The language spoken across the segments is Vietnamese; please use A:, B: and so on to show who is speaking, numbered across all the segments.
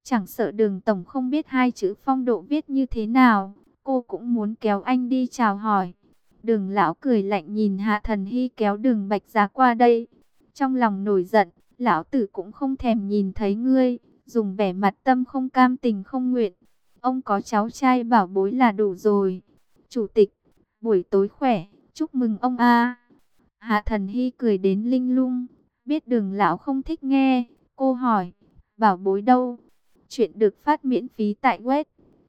A: Chẳng sợ Đường tổng không biết hai chữ phong độ viết như thế nào, cô cũng muốn kéo anh đi chào hỏi. Đường lão cười lạnh nhìn Hạ Thần Hy kéo Đường Bạch Giá qua đây. Trong lòng nổi giận, lão tử cũng không thèm nhìn thấy ngươi, dùng vẻ mặt tâm không cam tình không nguyện. Ông có cháu trai bảo bối là đủ rồi. Chủ tịch, buổi tối khỏe, chúc mừng ông a. Hạ Thần Hy cười đến linh lung, biết Đường lão không thích nghe, cô hỏi, bảo bối đâu? Chuyện được phát miễn phí tại web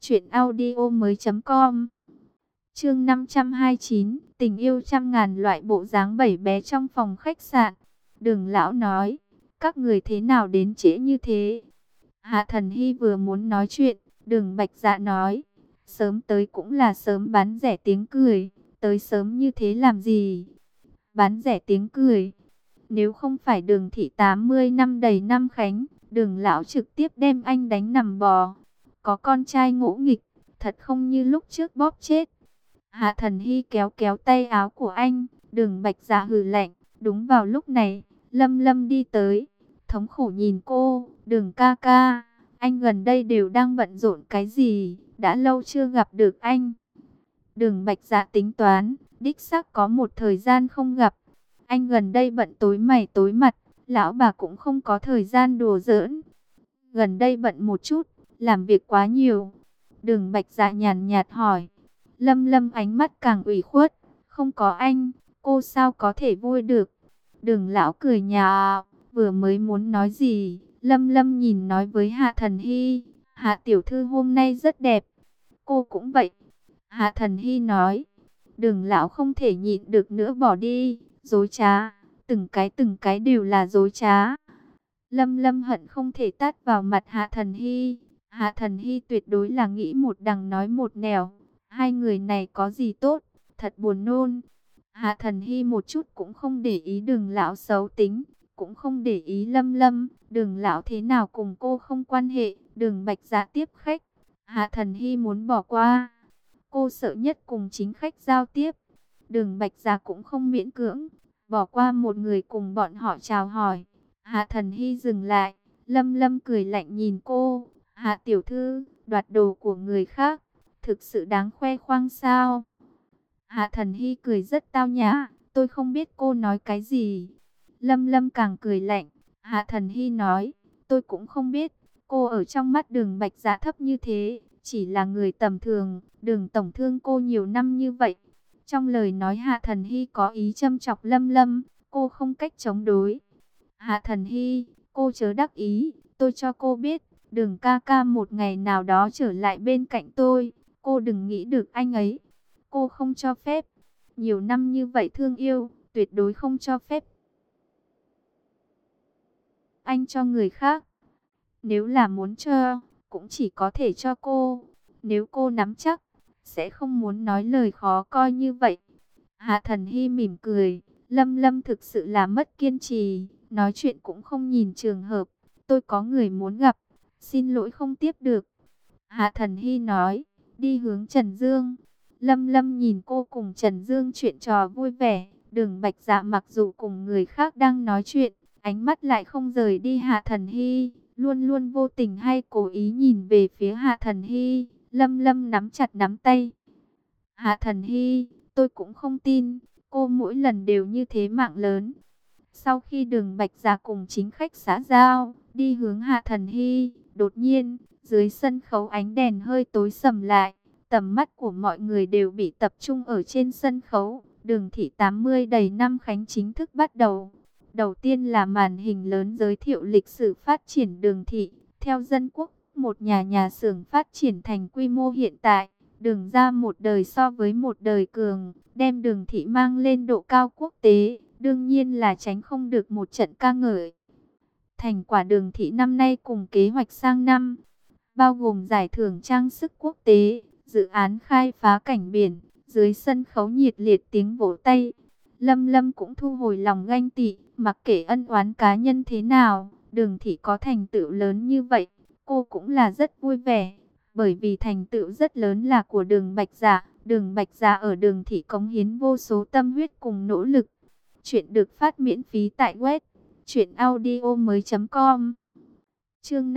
A: truyệnaudiomoi.com. Chương 529, tình yêu trăm ngàn loại bộ dáng bảy bé trong phòng khách sạn. Đường lão nói, các người thế nào đến trễ như thế? Hạ Thần Hy vừa muốn nói chuyện, Đường Bạch Dạ nói, sớm tới cũng là sớm bán rẻ tiếng cười, tới sớm như thế làm gì? Bán rẻ tiếng cười. Nếu không phải Đường thị 80 năm đầy năm khánh, Đường lão trực tiếp đem anh đánh nằm bò. Có con trai ngỗ nghịch, thật không như lúc trước bóp chết. Hạ Thần Hy kéo kéo tay áo của anh, Đường Bạch Dạ hừ lạnh. Đúng vào lúc này, Lâm Lâm đi tới, thống khổ nhìn cô, Đường ca ca, anh gần đây đều đang bận rộn cái gì, đã lâu chưa gặp được anh. Đường Bạch Dạ tính toán, đích xác có một thời gian không gặp. Anh gần đây bận tối mày tối mặt, lão bà cũng không có thời gian đùa giỡn. Gần đây bận một chút, làm việc quá nhiều. Đường Bạch Dạ nhàn nhạt hỏi. Lâm Lâm ánh mắt càng ủy khuất, không có anh, cô sao có thể vui được. Đường lão cười nhạo, vừa mới muốn nói gì, Lâm Lâm nhìn nói với Hạ Thần Hy, Hạ tiểu thư hôm nay rất đẹp. Cô cũng vậy. Hạ Thần Hy nói. Đường lão không thể nhịn được nữa bỏ đi, dối trá, từng cái đều là dối trá. Lâm Lâm hận không thể tát vào mặt Hạ Thần Hy. Hạ Thần Hy tuyệt đối là nghĩ một đằng nói một nẻo. Hai người này có gì tốt, thật buồn nôn. Hạ Thần Hy một chút cũng không để ý Đường lão xấu tính, cũng không để ý Lâm Lâm. Đường lão thế nào cùng cô không quan hệ. Đường Bạch Dạ tiếp khách, Hạ Thần Hy muốn bỏ qua. Cô sợ nhất cùng chính khách giao tiếp. Đường Bạch Dạ cũng không miễn cưỡng, bỏ qua một người cùng bọn họ chào hỏi. Hạ Thần Hy dừng lại, Lâm Lâm cười lạnh nhìn cô. Hạ tiểu thư, đoạt đồ của người khác, thực sự đáng khoe khoang sao? Hạ Thần Hy cười rất tao nhã, tôi không biết cô nói cái gì. Lâm Lâm càng cười lạnh, Hạ Thần Hy nói, tôi cũng không biết, cô ở trong mắt Đường Bạch Dạ thấp như thế, chỉ là người tầm thường, Đường tổng thương cô nhiều năm như vậy. Trong lời nói Hạ Thần Hy có ý châm chọc Lâm Lâm, cô không cách chống đối. Hạ Thần Hy, cô chớ đắc ý, tôi cho cô biết, Đường ca ca một ngày nào đó trở lại bên cạnh tôi, cô đừng nghĩ được anh ấy. Cô không cho phép, nhiều năm như vậy thương yêu, tuyệt đối không cho phép anh cho người khác. Nếu là muốn cho, cũng chỉ có thể cho cô. Nếu cô nắm chắc, sẽ không muốn nói lời khó coi như vậy. Hạ Thần Hy mỉm cười, Lâm Lâm thực sự là mất kiên trì, nói chuyện cũng không nhìn trường hợp. Tôi có người muốn gặp, xin lỗi không tiếp được. Hạ Thần Hy nói, đi hướng Trần Dương. Lâm Lâm nhìn cô cùng Trần Dương chuyện trò vui vẻ. Đường Bạch Dạ mặc dù cùng người khác đang nói chuyện, ánh mắt lại không rời đi Hạ Thần Hy, luôn luôn vô tình hay cố ý nhìn về phía Hạ Thần Hy. Lâm Lâm nắm chặt nắm tay. Hạ Thần Hy, tôi cũng không tin, cô mỗi lần đều như thế mạng lớn. Sau khi Đường Bạch Dạ cùng chính khách xã giao, đi hướng Hạ Thần Hy, đột nhiên, dưới sân khấu ánh đèn hơi tối sầm lại. Tầm mắt của mọi người đều bị tập trung ở trên sân khấu. Đường thị 80 đầy năm khánh chính thức bắt đầu. Đầu tiên là màn hình lớn giới thiệu lịch sử phát triển Đường thị. Theo Dân Quốc, một nhà xưởng phát triển thành quy mô hiện tại. Đường ra một đời so với một đời cường, đem Đường thị mang lên độ cao quốc tế. Đương nhiên là tránh không được một trận ca ngợi. Thành quả Đường thị năm nay cùng kế hoạch sang năm, bao gồm giải thưởng trang sức quốc tế, dự án khai phá cảnh biển. Dưới sân khấu nhiệt liệt tiếng vỗ tay. Lâm Lâm cũng thu hồi lòng ganh tị, mặc kệ ân oán cá nhân thế nào, Đường thị có thành tựu lớn như vậy, cô cũng là rất vui vẻ. Bởi vì thành tựu rất lớn là của Đường Bạch Dạ. Đường Bạch Dạ ở Đường thị cống hiến vô số tâm huyết cùng nỗ lực. Chuyện được phát miễn phí tại web truyệnaudiomoi.com. Chương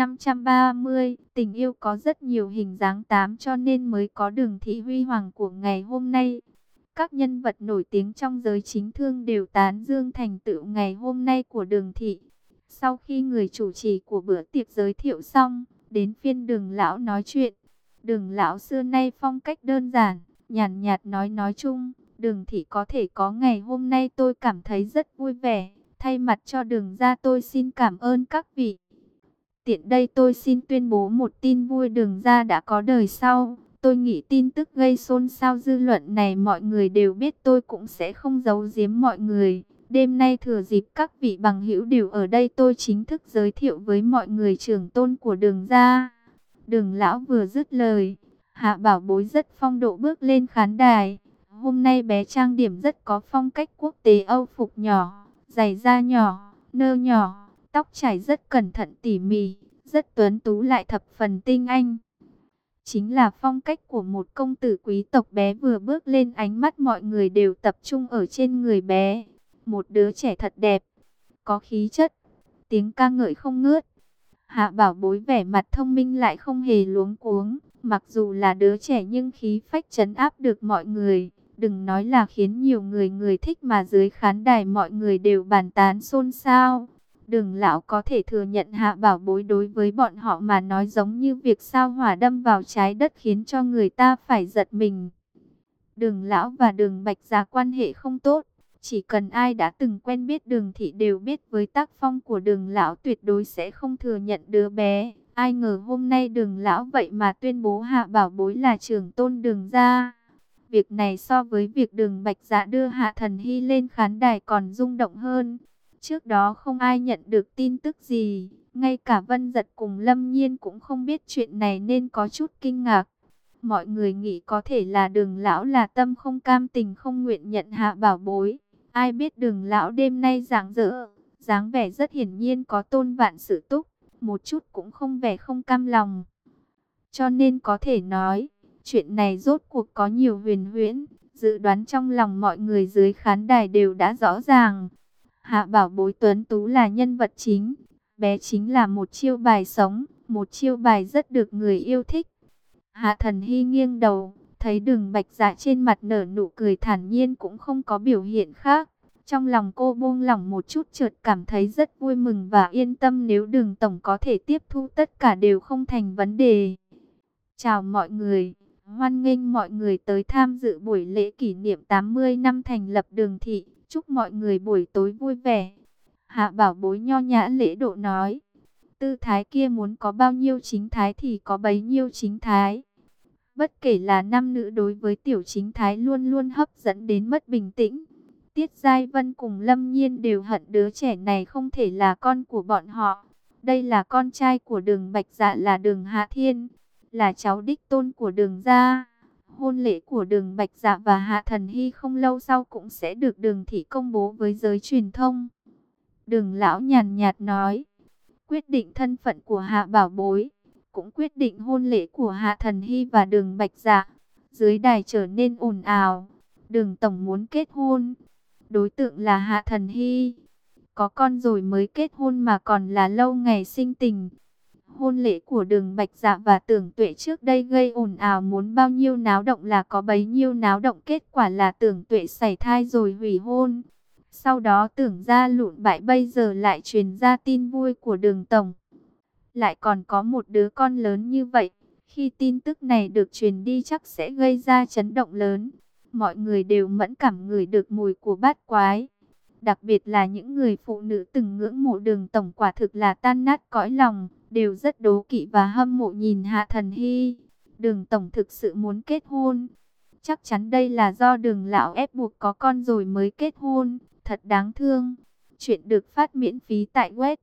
A: 530, tình yêu có rất nhiều hình dáng tám cho nên mới có Đường Thị huy hoàng của ngày hôm nay. Các nhân vật nổi tiếng trong giới chính thương đều tán dương thành tựu ngày hôm nay của Đường Thị. Sau khi người chủ trì của bữa tiệc giới thiệu xong, đến phiên Đường lão nói chuyện. Đường lão xưa nay phong cách đơn giản, nhàn nhạt nói chung, Đường Thị có thể có ngày hôm nay tôi cảm thấy rất vui vẻ. Thay mặt cho Đường gia tôi xin cảm ơn các vị. Tiện đây tôi xin tuyên bố một tin vui, Đường gia đã có đời sau. Tôi nghĩ tin tức gây xôn xao dư luận này mọi người đều biết, tôi cũng sẽ không giấu giếm mọi người. Đêm nay thừa dịp các vị bằng hữu đều ở đây, tôi chính thức giới thiệu với mọi người trưởng tôn của Đường gia. Đường lão vừa dứt lời, Hạ Bảo Bối rất phong độ bước lên khán đài. Hôm nay bé trang điểm rất có phong cách quốc tế, Âu phục nhỏ, giày da nhỏ, nơ nhỏ, tóc chải rất cẩn thận tỉ mỉ, rất tuấn tú lại thập phần tinh anh. Chính là phong cách của một công tử quý tộc. Bé vừa bước lên, ánh mắt mọi người đều tập trung ở trên người bé. Một đứa trẻ thật đẹp, có khí chất, tiếng ca ngợi không ngớt. Hạ Bảo Bối vẻ mặt thông minh lại không hề luống cuống. Mặc dù là đứa trẻ nhưng khí phách trấn áp được mọi người. Đừng nói là khiến nhiều người thích, mà dưới khán đài mọi người đều bàn tán xôn xao. Đường lão có thể thừa nhận Hạ Bảo Bối đối với bọn họ mà nói giống như việc sao hỏa đâm vào trái đất, khiến cho người ta phải giật mình. Đường lão và Đường Bạch Dạ quan hệ không tốt. Chỉ cần ai đã từng quen biết Đường Thị đều biết với tác phong của Đường lão tuyệt đối sẽ không thừa nhận đứa bé. Ai ngờ hôm nay Đường lão vậy mà tuyên bố Hạ Bảo Bối là trưởng tôn Đường gia. Việc này so với việc Đường Bạch Dạ đưa Hạ Thần Hy lên khán đài còn rung động hơn. Trước đó không ai nhận được tin tức gì, ngay cả Vân Dật cùng Lâm Nhiên cũng không biết chuyện này nên có chút kinh ngạc. Mọi người nghĩ có thể là Đường lão là tâm không cam tình không nguyện nhận Hạ Bảo Bối. Ai biết Đường lão đêm nay rạng rỡ, dáng vẻ rất hiển nhiên có tôn vạn sự túc, một chút cũng không vẻ không cam lòng. Cho nên có thể nói, chuyện này rốt cuộc có nhiều huyền huyễn, dự đoán trong lòng mọi người dưới khán đài đều đã rõ ràng. Hạ Bảo Bối tuấn tú là nhân vật chính, bé chính là một chiêu bài sống, một chiêu bài rất được người yêu thích. Hạ Thần Hy nghiêng đầu, thấy Đường Bạch Dạ trên mặt nở nụ cười thản nhiên cũng không có biểu hiện khác. Trong lòng cô buông lỏng một chút, chợt cảm thấy rất vui mừng và yên tâm, nếu Đường tổng có thể tiếp thu tất cả đều không thành vấn đề. Chào mọi người, hoan nghênh mọi người tới tham dự buổi lễ kỷ niệm 80 năm thành lập Đường Thị. Chúc mọi người buổi tối vui vẻ. Hạ Bảo Bối nho nhã lễ độ nói. Tư thái kia muốn có bao nhiêu chính thái thì có bấy nhiêu chính thái. Bất kể là nam nữ, đối với tiểu chính thái luôn luôn hấp dẫn đến mất bình tĩnh. Tiết Giai Vân cùng Lâm Nhiên đều hận đứa trẻ này không thể là con của bọn họ. Đây là con trai của Đường Bạch Dạ, là Đường Hạ Thiên, là cháu đích tôn của Đường gia. Hôn lễ của Đường Bạch Dạ và Hạ Thần Hy không lâu sau cũng sẽ được Đường Thị công bố với giới truyền thông. Đường lão nhàn nhạt nói, quyết định thân phận của Hạ Bảo Bối, cũng quyết định hôn lễ của Hạ Thần Hy và Đường Bạch Dạ. Dưới đài trở nên ồn ào. Đường tổng muốn kết hôn, đối tượng là Hạ Thần Hy. Có con rồi mới kết hôn mà còn là lâu ngày sinh tình. Hôn lễ của Đường Bạch Dạ và Tưởng Tuệ trước đây gây ồn ào, muốn bao nhiêu náo động là có bấy nhiêu náo động. Kết quả là Tưởng Tuệ sảy thai rồi hủy hôn. Sau đó Tưởng gia lụn bại, bây giờ lại truyền ra tin vui của Đường tổng, lại còn có một đứa con lớn như vậy. Khi tin tức này được truyền đi chắc sẽ gây ra chấn động lớn. Mọi người đều mẫn cảm ngửi được mùi của bát quái. Đặc biệt là những người phụ nữ từng ngưỡng mộ Đường tổng, quả thực là tan nát cõi lòng, đều rất đố kỵ và hâm mộ nhìn Hạ Thần Hy. Đường tổng thực sự muốn kết hôn. Chắc chắn đây là do Đường lão ép buộc có con rồi mới kết hôn. Thật đáng thương. Chuyện được phát miễn phí tại web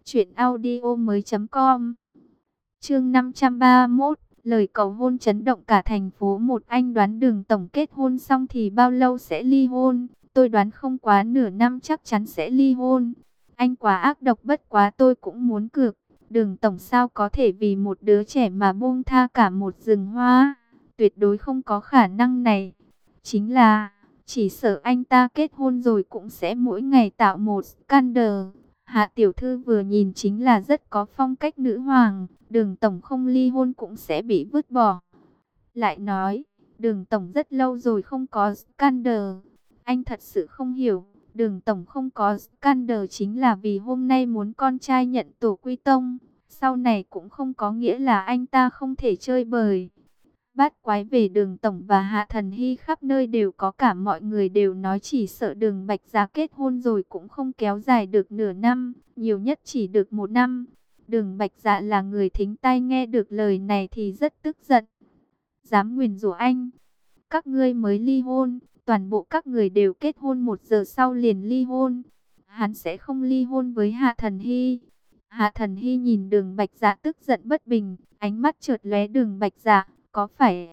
A: truyệnaudiomoi.com. Chương 531, lời cầu hôn chấn động cả thành phố. Một anh đoán Đường tổng kết hôn xong thì bao lâu sẽ ly hôn? Tôi đoán không quá nửa năm chắc chắn sẽ ly hôn. Anh quá ác độc, bất quá tôi cũng muốn cược. Đường tổng sao có thể vì một đứa trẻ mà buông tha cả một rừng hoa? Tuyệt đối không có khả năng này. Chính là, chỉ sợ anh ta kết hôn rồi cũng sẽ mỗi ngày tạo một scandal. Hạ tiểu thư vừa nhìn chính là rất có phong cách nữ hoàng, Đường tổng không ly hôn cũng sẽ bị vứt bỏ. Lại nói, Đường tổng rất lâu rồi không có scandal. Anh thật sự không hiểu, Đường tổng không có scandal chính là vì hôm nay muốn con trai nhận tổ quy tông. Sau này cũng không có nghĩa là anh ta không thể chơi bời. Bát quái về Đường tổng và Hạ Thần Hy khắp nơi đều có, cả mọi người đều nói chỉ sợ Đường Bạch Giá kết hôn rồi cũng không kéo dài được nửa năm, nhiều nhất chỉ được 1 năm. Đường Bạch Dạ là người thính tai, nghe được lời này thì rất tức giận. Dám nguyền rủa anh, các ngươi mới ly hôn, toàn bộ các người đều kết hôn 1 giờ sau liền ly hôn. Hắn sẽ không ly hôn với Hạ Thần Hy. Hạ Thần Hy nhìn Đường Bạch Dạ tức giận bất bình, ánh mắt chợt lóe. Đường Bạch Dạ, có phải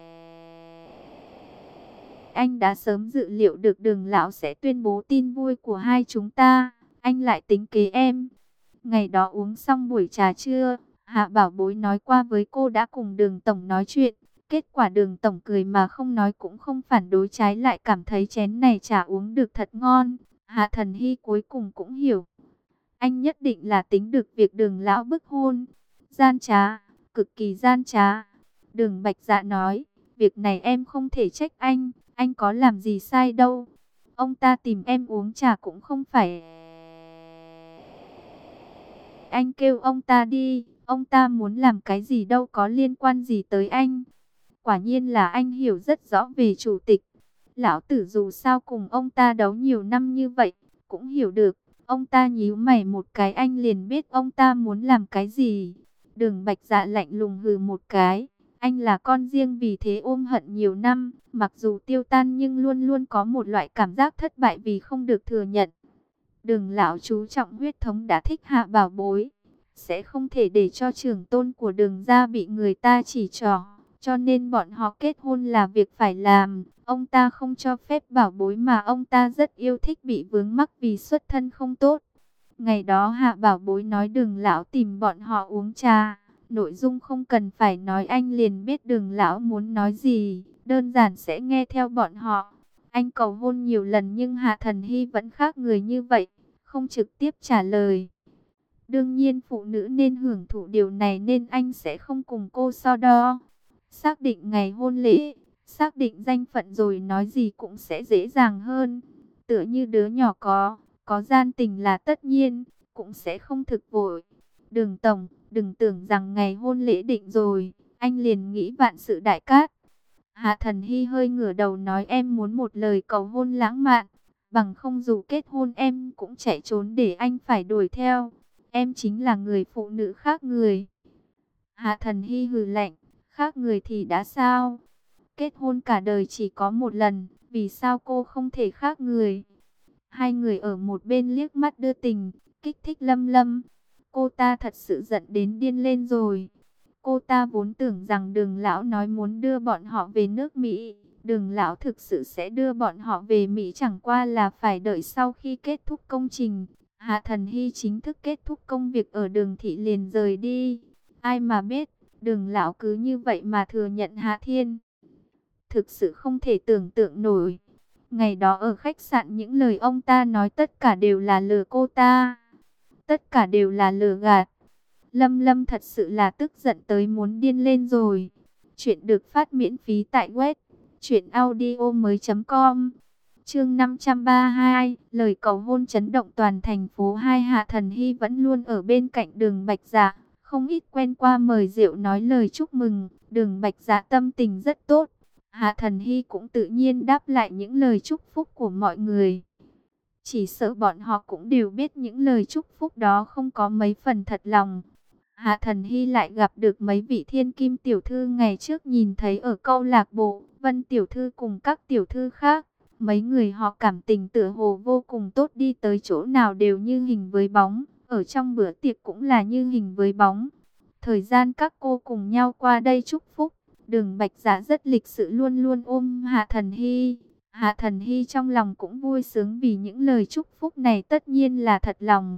A: anh đã sớm dự liệu được Đường lão sẽ tuyên bố tin vui của hai chúng ta, anh lại tính kế em? Ngày đó uống xong buổi trà trưa, Hạ Bảo Bối nói qua với cô đã cùng Đường tổng nói chuyện. Kết quả Đường tổng cười mà không nói cũng không phản đối, trái lại cảm thấy chén này trà uống được thật ngon. Hạ Thần Hy cuối cùng cũng hiểu, anh nhất định là tính được việc Đường lão bức hôn. Gian trá, cực kỳ gian trá. Đường Bạch Dạ nói, việc này em không thể trách anh có làm gì sai đâu. Ông ta tìm em uống trà cũng không phải anh kêu ông ta đi, ông ta muốn làm cái gì đâu có liên quan gì tới anh. Quả nhiên là anh hiểu rất rõ về chủ tịch. Lão tử dù sao cùng ông ta đấu nhiều năm như vậy, cũng hiểu được. Ông ta nhíu mày một cái anh liền biết ông ta muốn làm cái gì. Đường Bạch Dạ lạnh lùng hừ một cái. Anh là con riêng vì thế ôm hận nhiều năm. Mặc dù tiêu tan nhưng luôn luôn có một loại cảm giác thất bại vì không được thừa nhận. Đường lão chú trọng huyết thống đã thích Hạ Bảo Bối, sẽ không thể để cho trưởng tôn của Đường gia bị người ta chỉ trỏ. Cho nên bọn họ kết hôn là việc phải làm. Ông ta không cho phép Bảo Bối mà ông ta rất yêu thích bị vướng mắc vì xuất thân không tốt. Ngày đó Hạ Bảo Bối nói Đường lão tìm bọn họ uống trà. Nội dung không cần phải nói, anh liền biết Đường lão muốn nói gì. Đơn giản sẽ nghe theo bọn họ. Anh cầu hôn nhiều lần nhưng Hạ Thần Hy vẫn khác người như vậy, không trực tiếp trả lời. Đương nhiên phụ nữ nên hưởng thụ điều này nên anh sẽ không cùng cô so đo. Xác định ngày hôn lễ, xác định danh phận rồi nói gì cũng sẽ dễ dàng hơn. Tựa như đứa nhỏ có gian tình là tất nhiên, cũng sẽ không thực vội. Đường tổng, đừng tưởng rằng ngày hôn lễ định rồi, anh liền nghĩ vạn sự đại cát. Hạ Thần Hy hơi ngửa đầu nói em muốn một lời cầu hôn lãng mạn. Bằng không dù kết hôn em cũng chạy trốn để anh phải đuổi theo. Em chính là người phụ nữ khác người. Hạ Thần Hy hừ lạnh, khác người thì đã sao? Kết hôn cả đời chỉ có một lần, vì sao cô không thể khác người? Hai người ở một bên liếc mắt đưa tình, kích thích Lâm Lâm. Cô ta thật sự giận đến điên lên rồi. Cô ta vốn tưởng rằng Đường lão nói muốn đưa bọn họ về nước Mỹ. Đường lão thực sự sẽ đưa bọn họ về Mỹ, chẳng qua là phải đợi sau khi kết thúc công trình. Hạ Thần Hy chính thức kết thúc công việc ở Đường thị liền rời đi. Ai mà biết, Đường lão cứ như vậy mà thừa nhận Hạ Thiên. Thực sự không thể tưởng tượng nổi. Ngày đó ở khách sạn những lời ông ta nói tất cả đều là lừa cô ta. Tất cả đều là lừa gạt. Lâm Lâm thật sự là tức giận tới muốn điên lên rồi. Chuyện được phát miễn phí tại web truyệnaudiomoi.com. Chương 532, lời cầu hôn chấn động toàn thành phố. Hạ Thần Hy vẫn luôn ở bên cạnh Đường Bạch Dạ, không ít quen qua mời rượu nói lời chúc mừng. Đường Bạch Dạ tâm tình rất tốt. Hạ Thần Hy cũng tự nhiên đáp lại những lời chúc phúc của mọi người. Chỉ sợ bọn họ cũng đều biết những lời chúc phúc đó không có mấy phần thật lòng. Hạ Thần Hy lại gặp được mấy vị thiên kim tiểu thư ngày trước nhìn thấy ở câu lạc bộ, Vân tiểu thư cùng các tiểu thư khác. Mấy người họ cảm tình tựa hồ vô cùng tốt, đi tới chỗ nào đều như hình với bóng, ở trong bữa tiệc cũng là như hình với bóng. Thời gian các cô cùng nhau qua đây chúc phúc, Đường Bạch Dạ rất lịch sự luôn luôn ôm Hạ Thần Hy. Hạ Thần Hy trong lòng cũng vui sướng vì những lời chúc phúc này tất nhiên là thật lòng.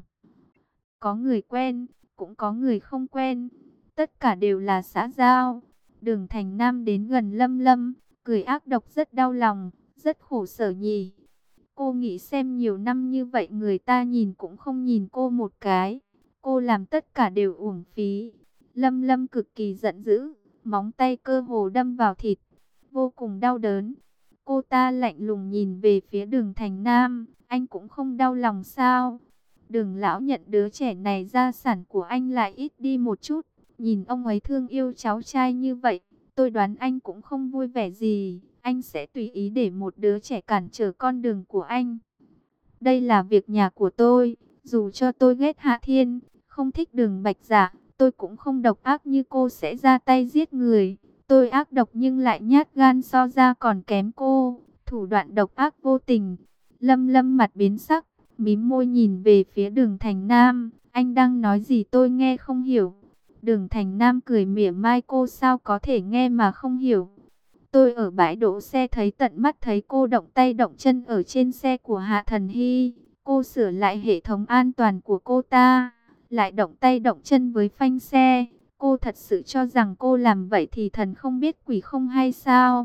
A: Có người quen, cũng có người không quen, tất cả đều là xã giao. Đường Thành Nam đến gần Lâm Lâm, cười ác độc rất đau lòng, rất khổ sở nhỉ. Cô nghĩ xem nhiều năm như vậy người ta nhìn cũng không nhìn cô một cái. Cô làm tất cả đều uổng phí. Lâm Lâm cực kỳ giận dữ, móng tay cơ hồ đâm vào thịt, vô cùng đau đớn. Cô ta lạnh lùng nhìn về phía Đường Thành Nam, anh cũng không đau lòng sao? Đường lão nhận đứa trẻ này gia sản của anh lại ít đi một chút, nhìn ông ấy thương yêu cháu trai như vậy, tôi đoán anh cũng không vui vẻ gì, anh sẽ tùy ý để một đứa trẻ cản trở con đường của anh. Đây là việc nhà của tôi, dù cho tôi ghét Hạ Thiên, không thích Đường Bạch Dạ, tôi cũng không độc ác như cô sẽ ra tay giết người. Tôi ác độc nhưng lại nhát gan so ra còn kém cô, thủ đoạn độc ác vô tình. Lâm Lâm mặt biến sắc, mím môi nhìn về phía Đường Thành Nam, anh đang nói gì tôi nghe không hiểu. Đường Thành Nam cười mỉa mai, cô sao có thể nghe mà không hiểu. Tôi ở bãi đỗ xe thấy tận mắt thấy cô động tay động chân ở trên xe của Hạ Thần Hy. Cô sửa lại hệ thống an toàn của cô ta, lại động tay động chân với phanh xe. Cô thật sự cho rằng cô làm vậy thì thần không biết quỷ không hay sao?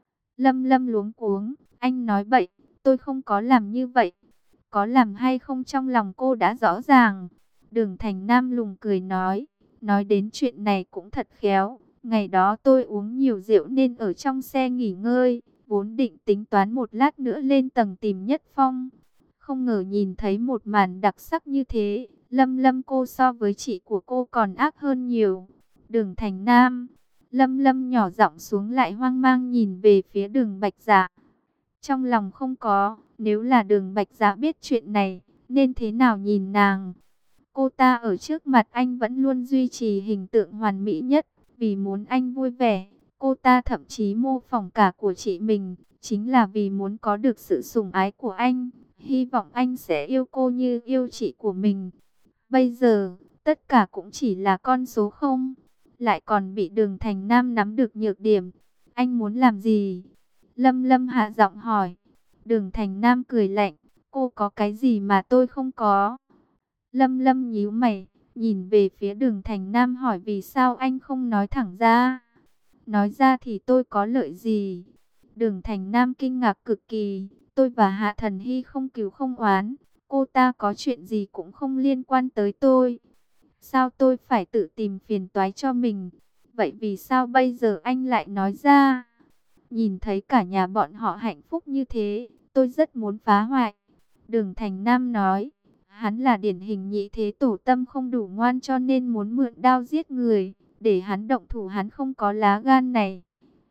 A: Lâm Lâm luống cuống, anh nói bậy, tôi không có làm như vậy. Có làm hay không trong lòng cô đã rõ ràng. Đường Thành Nam lùng cười nói đến chuyện này cũng thật khéo. Ngày đó tôi uống nhiều rượu nên ở trong xe nghỉ ngơi, vốn định tính toán một lát nữa lên tầng tìm Nhất Phong. Không ngờ nhìn thấy một màn đặc sắc như thế, Lâm Lâm cô so với chị của cô còn ác hơn nhiều. Đường Thành Nam, Lâm Lâm nhỏ giọng xuống lại hoang mang nhìn về phía Đường Bạch Dạ. Trong lòng không có, nếu là Đường Bạch Dạ biết chuyện này, nên thế nào nhìn nàng. Cô ta ở trước mặt anh vẫn luôn duy trì hình tượng hoàn mỹ nhất, vì muốn anh vui vẻ. Cô ta thậm chí mô phỏng cả của chị mình, chính là vì muốn có được sự sủng ái của anh. Hy vọng anh sẽ yêu cô như yêu chị của mình. Bây giờ, tất cả cũng chỉ là con số không. Lại còn bị Đường Thành Nam nắm được nhược điểm. Anh muốn làm gì? Lâm Lâm hạ giọng hỏi. Đường Thành Nam cười lạnh. Cô có cái gì mà tôi không có? Lâm Lâm nhíu mày, nhìn về phía Đường Thành Nam hỏi vì sao anh không nói thẳng ra. Nói ra thì tôi có lợi gì? Đường Thành Nam kinh ngạc cực kỳ. Tôi và Hạ Thần Hy không cứu không oán. Cô ta có chuyện gì cũng không liên quan tới tôi. Sao tôi phải tự tìm phiền toái cho mình? Vậy vì sao bây giờ anh lại nói ra? Nhìn thấy cả nhà bọn họ hạnh phúc như thế, tôi rất muốn phá hoại. Đường Thành Nam nói, hắn là điển hình nhị thế tổ, tâm không đủ ngoan cho nên muốn mượn đao giết người. Để hắn động thủ hắn không có lá gan này.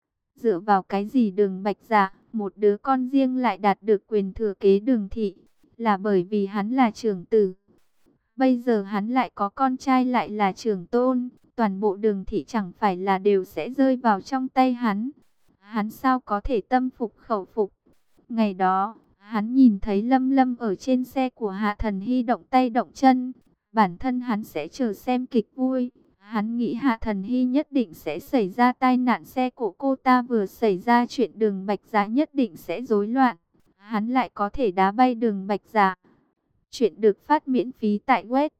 A: Dựa vào cái gì Đường Bạch Dạ, một đứa con riêng lại đạt được quyền thừa kế Đường thị? Là bởi vì hắn là trưởng tử. Bây giờ hắn lại có con trai lại là trưởng tôn. Toàn bộ Đường thị chẳng phải là đều sẽ rơi vào trong tay hắn. Hắn sao có thể tâm phục khẩu phục? Ngày đó, hắn nhìn thấy Lâm Lâm ở trên xe của Hạ Thần Hy động tay động chân. Bản thân hắn sẽ chờ xem kịch vui. Hắn nghĩ Hạ Thần Hy nhất định sẽ xảy ra tai nạn, xe của cô ta vừa xảy ra chuyện Đường Bạch Dạ nhất định sẽ rối loạn. Hắn lại có thể đá bay Đường Bạch Dạ. Chuyện được phát miễn phí tại web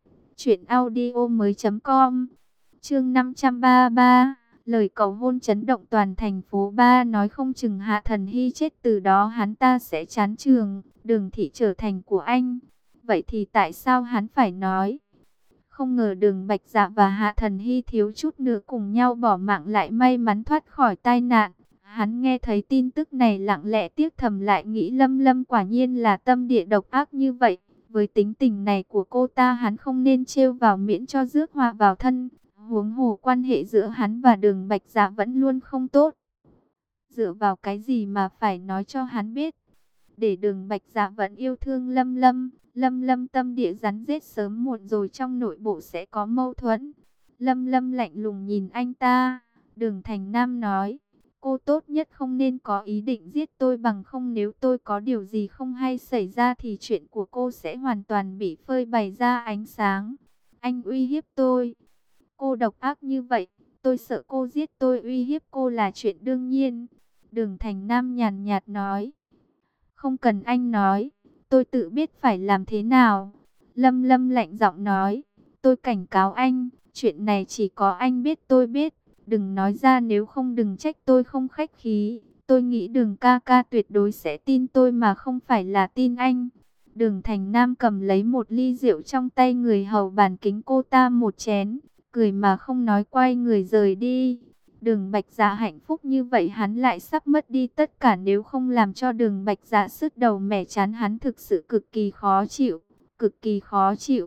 A: truyệnaudiomoi.com. Chương 533, lời cầu hôn chấn động toàn thành phố. Ba nói không chừng Hạ Thần Hy chết, từ đó hắn ta sẽ chán trường, Đường thị trở thành của anh. Vậy thì tại sao hắn phải nói? Không ngờ Đường Bạch Dạ và Hạ Thần Hy thiếu chút nữa cùng nhau bỏ mạng lại may mắn thoát khỏi tai nạn. Hắn nghe thấy tin tức này lặng lẽ tiếc thầm, lại nghĩ Lâm Lâm quả nhiên là tâm địa độc ác như vậy. Với tính tình này của cô ta hắn không nên trêu vào miễn cho rước họa vào thân. Huống hồ quan hệ giữa hắn và Đường Bạch Dạ vẫn luôn không tốt. Dựa vào cái gì mà phải nói cho hắn biết? Để Đường Bạch Dạ vẫn yêu thương Lâm Lâm. Lâm Lâm tâm địa rắn rết, sớm muộn rồi trong nội bộ sẽ có mâu thuẫn. Lâm Lâm lạnh lùng nhìn anh ta. Đường Thành Nam nói, cô tốt nhất không nên có ý định giết tôi, bằng không nếu tôi có điều gì không hay xảy ra thì chuyện của cô sẽ hoàn toàn bị phơi bày ra ánh sáng. Anh uy hiếp tôi. Cô độc ác như vậy, tôi sợ cô giết tôi, uy hiếp cô là chuyện đương nhiên. Đường Thành Nam nhàn nhạt nói, không cần anh nói, tôi tự biết phải làm thế nào. Lâm Lâm lạnh giọng nói, tôi cảnh cáo anh, chuyện này chỉ có anh biết, tôi biết. Đừng nói ra, nếu không đừng trách tôi không khách khí. Tôi nghĩ Đường ca ca tuyệt đối sẽ tin tôi mà không phải là tin anh. Đường Thành Nam cầm lấy một ly rượu trong tay người hầu bàn kính cô ta một chén, cười mà không nói quay người rời đi. Đường Bạch Dạ hạnh phúc như vậy hắn lại sắp mất đi tất cả, nếu không làm cho Đường Bạch Dạ sứt đầu mẻ chán hắn thực sự cực kỳ khó chịu, cực kỳ khó chịu.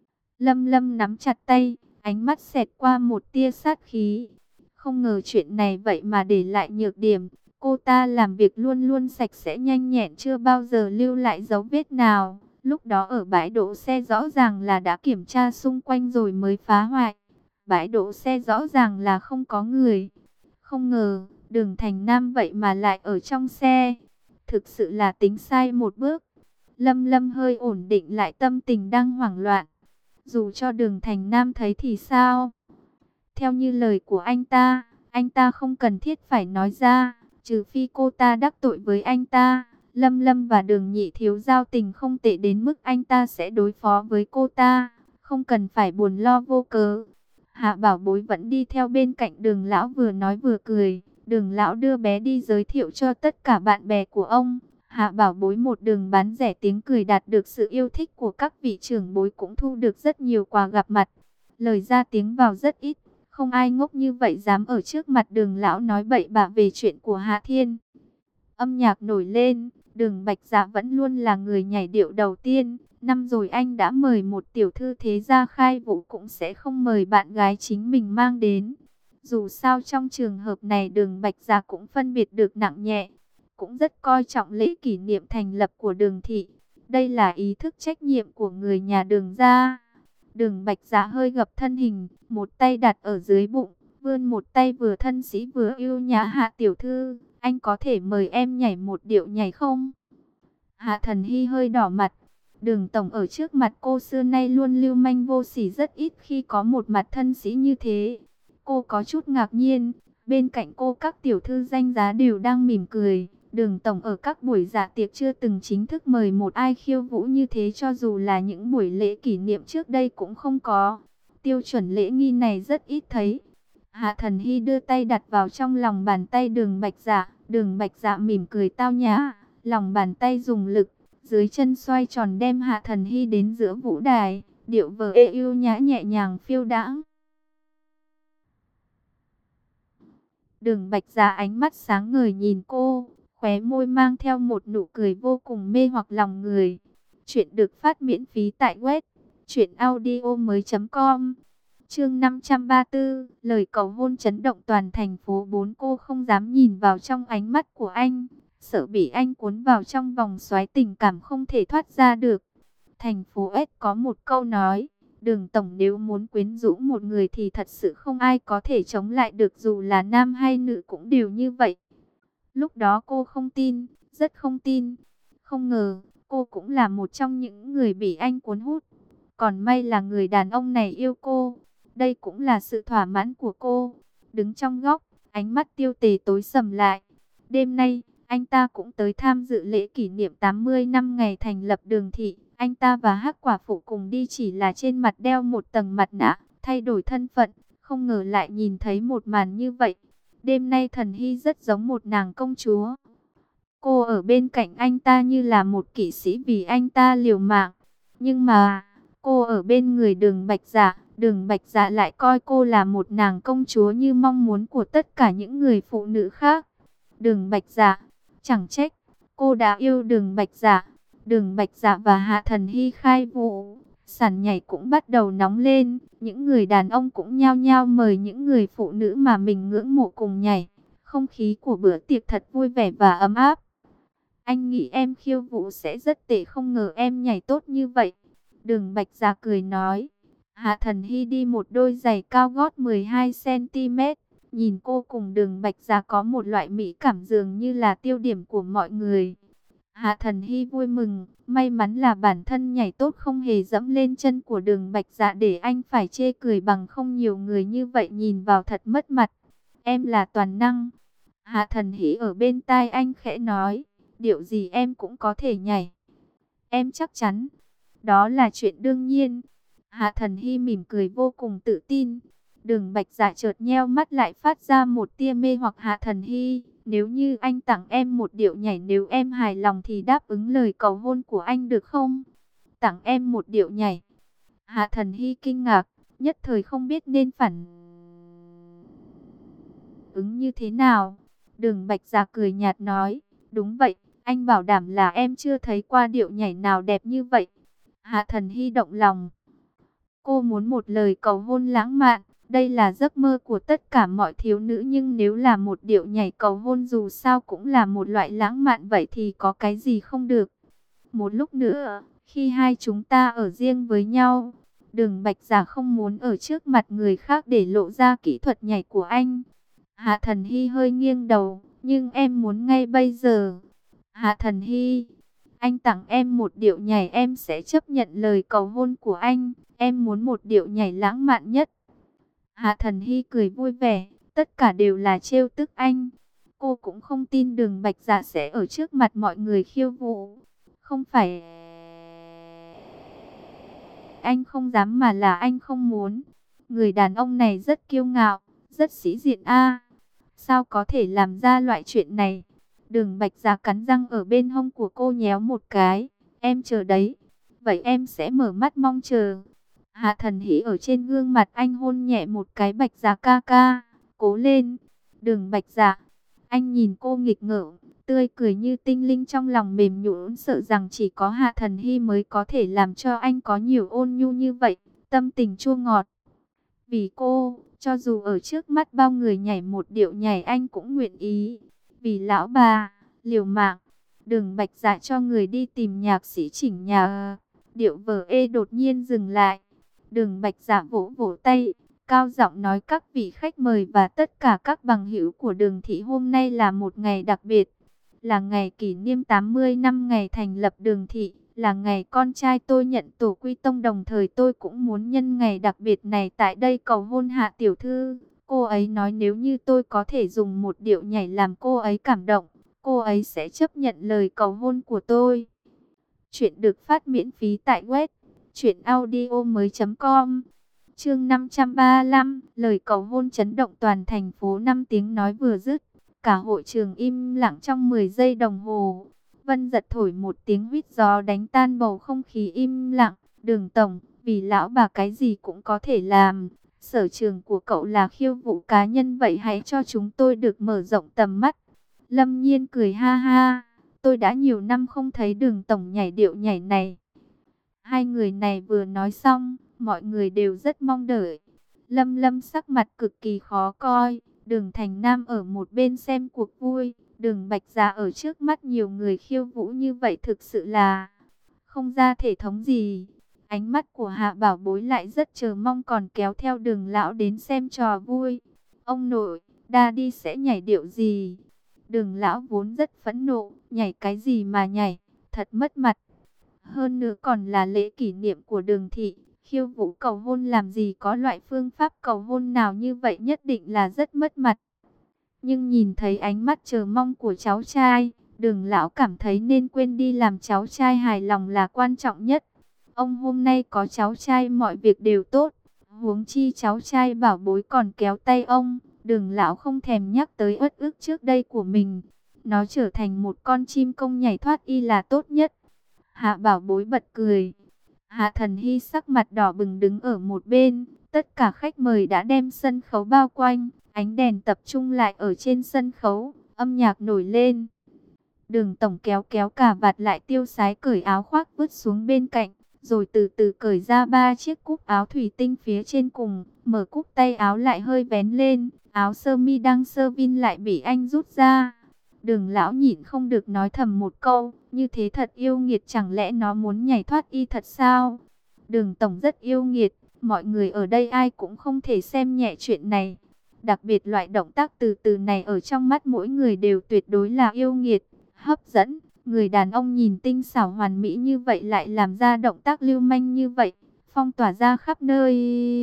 A: Lâm Lâm nắm chặt tay, ánh mắt xẹt qua một tia sát khí. Không ngờ chuyện này vậy mà để lại nhược điểm. Cô ta làm việc luôn luôn sạch sẽ nhanh nhẹn, chưa bao giờ lưu lại dấu vết nào. Lúc đó ở bãi đỗ xe rõ ràng là đã kiểm tra xung quanh rồi mới phá hoại. Bãi đỗ xe rõ ràng là không có người. Không ngờ, Đường Thành Nam vậy mà lại ở trong xe. Thực sự là tính sai một bước. Lâm Lâm hơi ổn định lại tâm tình đang hoảng loạn. Dù cho Đường Thành Nam thấy thì sao? Theo như lời của anh ta không cần thiết phải nói ra, trừ phi cô ta đắc tội với anh ta. Lâm Lâm và Đường Nhị Thiếu giao tình không tệ đến mức anh ta sẽ đối phó với cô ta, không cần phải buồn lo vô cớ. Hạ Bảo Bối vẫn đi theo bên cạnh Đường lão, vừa nói vừa cười. Đường lão đưa bé đi giới thiệu cho tất cả bạn bè của ông. Hạ Bảo Bối một đường bán rẻ tiếng cười, đạt được sự yêu thích của các vị trưởng bối, cũng thu được rất nhiều quà gặp mặt. Lời ra tiếng vào rất ít, không ai ngốc như vậy dám ở trước mặt Đường lão nói bậy bạ về chuyện của Hạ Thiên. Âm nhạc nổi lên, Đường Bạch Dạ vẫn luôn là người nhảy điệu đầu tiên. Năm rồi anh đã mời một tiểu thư thế gia khai vũ, cũng sẽ không mời bạn gái chính mình mang đến. Dù sao trong trường hợp này Đường Bạch Dạ cũng phân biệt được nặng nhẹ, cũng rất coi trọng lễ kỷ niệm thành lập của Đường thị. Đây là ý thức trách nhiệm của người nhà Đường gia. Đường Bạch Dạ hơi gập thân hình, một tay đặt ở dưới bụng, vươn một tay vừa thân sĩ vừa yêu nhã. Hạ tiểu thư, anh có thể mời em nhảy một điệu nhảy không? Hạ Thần Hy hơi đỏ mặt. Đường tổng ở trước mặt cô xưa nay luôn lưu manh vô sỉ, rất ít khi có một mặt thân sĩ như thế. Cô có chút ngạc nhiên. Bên cạnh cô các tiểu thư danh giá đều đang mỉm cười. Đường tổng ở các buổi dạ tiệc chưa từng chính thức mời một ai khiêu vũ như thế, cho dù là những buổi lễ kỷ niệm trước đây cũng không có. Tiêu chuẩn lễ nghi này rất ít thấy. Hạ Thần Hy đưa tay đặt vào trong lòng bàn tay Đường Bạch Dạ. Đường Bạch Dạ mỉm cười tao nhã, lòng bàn tay dùng lực, dưới chân xoay tròn đem Hạ Thần Hy đến giữa vũ đài, điệu vờ yêu nhã nhẹ nhàng phiêu đãng. Đường Bạch Dạ ánh mắt sáng ngời nhìn cô, khóe môi mang theo một nụ cười vô cùng mê hoặc lòng người. Chuyện được phát miễn phí tại web truyệnaudiomoi.com. Chương 534, lời cầu hôn chấn động toàn thành phố 4. Cô không dám nhìn vào trong ánh mắt của anh, sợ bị anh cuốn vào trong vòng xoáy tình cảm không thể thoát ra được. Thành phố S có một câu nói, Đường tổng nếu muốn quyến rũ một người thì thật sự không ai có thể chống lại được, dù là nam hay nữ cũng đều như vậy. Lúc đó cô không tin, rất không tin. Không ngờ, cô cũng là một trong những người bị anh cuốn hút. Còn may là người đàn ông này yêu cô. Đây cũng là sự thỏa mãn của cô. Đứng trong góc, ánh mắt Tiêu Tề tối sầm lại. Đêm nay, anh ta cũng tới tham dự lễ kỷ niệm 80 năm ngày thành lập Đường thị. Anh ta và Hắc quả phụ cùng đi, chỉ là trên mặt đeo một tầng mặt nạ, thay đổi thân phận. Không ngờ lại nhìn thấy một màn như vậy. Đêm nay Thần Hy rất giống một nàng công chúa. Cô ở bên cạnh anh ta như là một kỵ sĩ vì anh ta liều mạng. Nhưng mà, cô ở bên người Đường Bạch Dạ, Đường Bạch Dạ lại coi cô là một nàng công chúa như mong muốn của tất cả những người phụ nữ khác. Đường Bạch Dạ, chẳng trách, cô đã yêu Đường Bạch Dạ. Đường Bạch Dạ và Hạ Thần Hy khai vũ, sàn nhảy cũng bắt đầu nóng lên. Những người đàn ông cũng nhao nhao mời những người phụ nữ mà mình ngưỡng mộ cùng nhảy. Không khí của bữa tiệc thật vui vẻ và ấm áp. Anh nghĩ em khiêu vũ sẽ rất tệ, không ngờ em nhảy tốt như vậy. Đường Bạch Dạ cười nói. Hạ Thần Hy đi một đôi giày cao gót 12 cm. Nhìn cô cùng Đường Bạch Dạ có một loại mỹ cảm, dường như là tiêu điểm của mọi người. Hạ Thần Hy vui mừng, may mắn là bản thân nhảy tốt không hề dẫm lên chân của Đường Bạch Dạ để anh phải chê cười, bằng không nhiều người như vậy nhìn vào thật mất mặt. Em là toàn năng. Hạ Thần Hy ở bên tai anh khẽ nói, điệu gì em cũng có thể nhảy. Em chắc chắn, đó là chuyện đương nhiên. Hạ Thần Hy mỉm cười vô cùng tự tin. Đường Bạch Dạ chợt nheo mắt lại, phát ra một tia mê hoặc. Hạ Thần Hy, Nếu như anh tặng em một điệu nhảy, nếu em hài lòng thì đáp ứng lời cầu hôn của anh được không? Tặng em một điệu nhảy. Hạ Thần Hy kinh ngạc, nhất thời không biết nên phản ứng như thế nào. Đường Bạch Dạ cười nhạt nói, đúng vậy, anh bảo đảm là em chưa thấy qua điệu nhảy nào đẹp như vậy. Hạ Thần Hy động lòng. Cô muốn một lời cầu hôn lãng mạn, đây là giấc mơ của tất cả mọi thiếu nữ, nhưng nếu là một điệu nhảy cầu hôn dù sao cũng là một loại lãng mạn, vậy thì có cái gì không được. Một lúc nữa, khi hai chúng ta ở riêng với nhau, Đường Bạch Dạ không muốn ở trước mặt người khác để lộ ra kỹ thuật nhảy của anh. Hạ Thần Hy hơi nghiêng đầu, nhưng em muốn ngay bây giờ. Hạ Thần Hy, anh tặng em một điệu nhảy em sẽ chấp nhận lời cầu hôn của anh. Em muốn một điệu nhảy lãng mạn nhất. Hạ Thần Hy cười vui vẻ, tất cả đều là trêu tức anh. Cô cũng không tin Đường Bạch Dạ sẽ ở trước mặt mọi người khiêu vũ. Không phải anh không dám mà là anh không muốn. Người đàn ông này rất kiêu ngạo, rất sĩ diện a. Sao có thể làm ra loại chuyện này? Đường Bạch Dạ cắn răng ở bên hông của cô nhéo một cái. Em chờ đấy. Vậy em sẽ mở mắt mong chờ. Hạ Thần Hỷ ở trên gương mặt anh hôn nhẹ một cái. Bạch Dạ ca ca, cố lên. Đường Bạch Dạ, anh nhìn cô nghịch ngợm, tươi cười như tinh linh, trong lòng mềm nhũn, sợ rằng chỉ có Hạ Thần Hy mới có thể làm cho anh có nhiều ôn nhu như vậy, tâm tình chua ngọt. Vì cô, cho dù ở trước mắt bao người nhảy một điệu nhảy anh cũng nguyện ý. Vì lão bà, liều mạng. Đường Bạch Dạ cho người đi tìm nhạc sĩ chỉnh nhạc. Điệu vở ê đột nhiên dừng lại. Đường Bạch Dạ vỗ vỗ tay, cao giọng nói, các vị khách mời và tất cả các bằng hữu của Đường thị, hôm nay là một ngày đặc biệt, là ngày kỷ niệm 80 năm ngày thành lập Đường thị, là ngày con trai tôi nhận tổ quy tông, đồng thời tôi cũng muốn nhân ngày đặc biệt này tại đây cầu hôn Hạ tiểu thư. Cô ấy nói nếu như tôi có thể dùng một điệu nhảy làm cô ấy cảm động, cô ấy sẽ chấp nhận lời cầu hôn của tôi. Chuyện được phát miễn phí tại web truyệnaudiomoi.com. Chương 535, lời cầu hôn chấn động toàn thành phố. 5 tiếng nói vừa dứt, cả hội trường im lặng trong 10 giây đồng hồ. Vân Giật thổi một tiếng huýt gió đánh tan bầu không khí im lặng. Đường tổng, vì lão bà cái gì cũng có thể làm. Sở trường của cậu là khiêu vũ cá nhân, vậy hãy cho chúng tôi được mở rộng tầm mắt. Lâm Nhiên cười ha ha, tôi đã nhiều năm không thấy Đường tổng nhảy điệu nhảy này. Hai người này vừa nói xong, mọi người đều rất mong đợi. Lâm Lâm sắc mặt cực kỳ khó coi, Đường Thành Nam ở một bên xem cuộc vui, Đường Bạch Dạ ở trước mắt nhiều người khiêu vũ như vậy thực sự là không ra thể thống gì. Ánh mắt của Hạ Bảo Bối lại rất chờ mong, còn kéo theo Đường lão đến xem trò vui. Ông nội, Daddy sẽ nhảy điệu gì? Đường lão vốn rất phẫn nộ, nhảy cái gì mà nhảy, thật mất mặt. Hơn nữa còn là lễ kỷ niệm của Đường thị, khiêu vũ cầu hôn làm gì có loại phương pháp cầu hôn nào như vậy, nhất định là rất mất mặt. Nhưng nhìn thấy ánh mắt chờ mong của cháu trai, Đường lão cảm thấy nên quên đi, làm cháu trai hài lòng là quan trọng nhất. Ông hôm nay có cháu trai mọi việc đều tốt, huống chi cháu trai Bảo Bối còn kéo tay ông. Đường lão không thèm nhắc tới uất ức trước đây của mình, nó trở thành một con chim công nhảy thoát y là tốt nhất. Hạ Bảo Bối bật cười. Hạ Thần Hy sắc mặt đỏ bừng đứng ở một bên. Tất cả khách mời đã đem sân khấu bao quanh, ánh đèn tập trung lại ở trên sân khấu, âm nhạc nổi lên. Đường tổng kéo kéo cà vạt lại, tiêu sái cởi áo khoác vứt xuống bên cạnh, rồi từ từ cởi ra 3 chiếc cúc áo thủy tinh phía trên cùng, mở cúc tay áo lại hơi vén lên, áo sơ mi đang sơ vin lại bị anh rút ra. Đường lão nhịn không được nói thầm một câu, như thế thật yêu nghiệt, chẳng lẽ nó muốn nhảy thoát y thật sao? Đường tổng rất yêu nghiệt, mọi người ở đây ai cũng không thể xem nhẹ chuyện này. Đặc biệt loại động tác từ từ này ở trong mắt mỗi người đều tuyệt đối là yêu nghiệt, hấp dẫn. Người đàn ông nhìn tinh xảo hoàn mỹ như vậy lại làm ra động tác lưu manh như vậy, phong tỏa ra khắp nơi.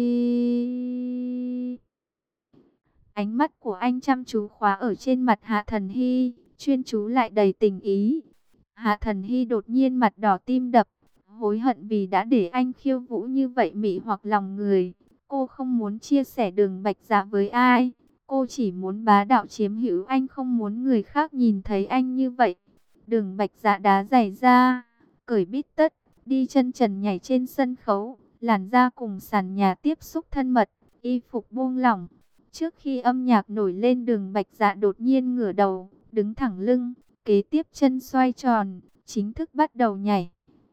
A: Ánh mắt của anh chăm chú khóa ở trên mặt Hạ Thần Hy, chuyên chú lại đầy tình ý. Hạ Thần Hy đột nhiên mặt đỏ tim đập, hối hận vì đã để anh khiêu vũ như vậy mị hoặc lòng người. Cô không muốn chia sẻ Đường Bạch Dạ với ai. Cô chỉ muốn bá đạo chiếm hữu anh, không muốn người khác nhìn thấy anh như vậy. Đường Bạch Dạ đá giày ra, cởi bít tất, đi chân trần nhảy trên sân khấu, làn da cùng sàn nhà tiếp xúc thân mật, y phục buông lỏng. Trước khi âm nhạc nổi lên, Đường Bạch Dạ đột nhiên ngửa đầu, đứng thẳng lưng, kế tiếp chân xoay tròn, chính thức bắt đầu nhảy.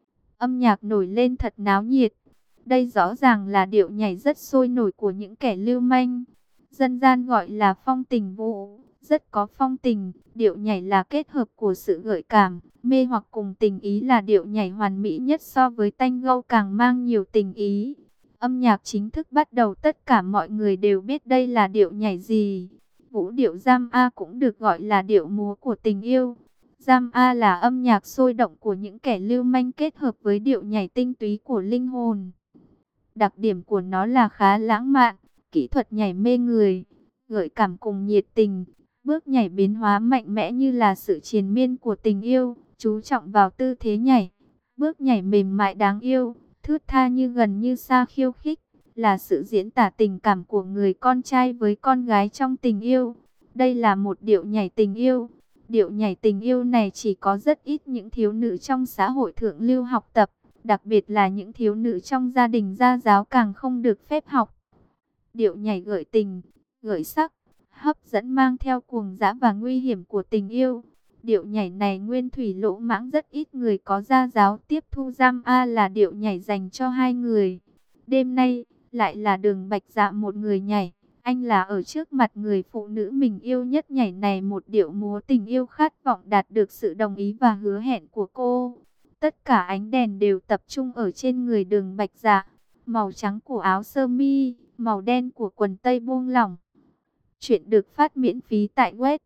A: Âm nhạc nổi lên thật náo nhiệt. Đây rõ ràng là điệu nhảy rất sôi nổi của những kẻ lưu manh. Dân gian gọi là phong tình vũ, rất có phong tình. Điệu nhảy là kết hợp của sự gợi cảm, mê hoặc cùng tình ý, là điệu nhảy hoàn mỹ nhất, so với tango càng mang nhiều tình ý. Âm nhạc chính thức bắt đầu, tất cả mọi người đều biết đây là điệu nhảy gì. Vũ điệu Giam-A cũng được gọi là điệu múa của tình yêu. Giam-A là âm nhạc sôi động của những kẻ lưu manh kết hợp với điệu nhảy tinh túy của linh hồn. Đặc điểm của nó là khá lãng mạn, kỹ thuật nhảy mê người, gợi cảm cùng nhiệt tình. Bước nhảy biến hóa mạnh mẽ như là sự triền miên của tình yêu, chú trọng vào tư thế nhảy. Bước nhảy mềm mại đáng yêu, thướt tha như gần như xa khiêu khích, là sự diễn tả tình cảm của người con trai với con gái trong tình yêu. Đây là một điệu nhảy tình yêu. Điệu nhảy tình yêu này chỉ có rất ít những thiếu nữ trong xã hội thượng lưu học tập, đặc biệt là những thiếu nữ trong gia đình gia giáo càng không được phép học. Điệu nhảy gợi tình, gợi sắc, hấp dẫn, mang theo cuồng dã và nguy hiểm của tình yêu. Điệu nhảy này nguyên thủy lỗ mãng, rất ít người có gia giáo tiếp thu. Giam-A là điệu nhảy dành cho hai người. Đêm nay, lại là Đường Bạch Dạ một người nhảy. Anh là ở trước mặt người phụ nữ mình yêu nhất nhảy này một điệu múa tình yêu, khát vọng đạt được sự đồng ý và hứa hẹn của cô. Tất cả ánh đèn đều tập trung ở trên người Đường Bạch Dạ. Màu trắng của áo sơ mi, màu đen của quần tây buông lỏng. Chuyện được phát miễn phí tại web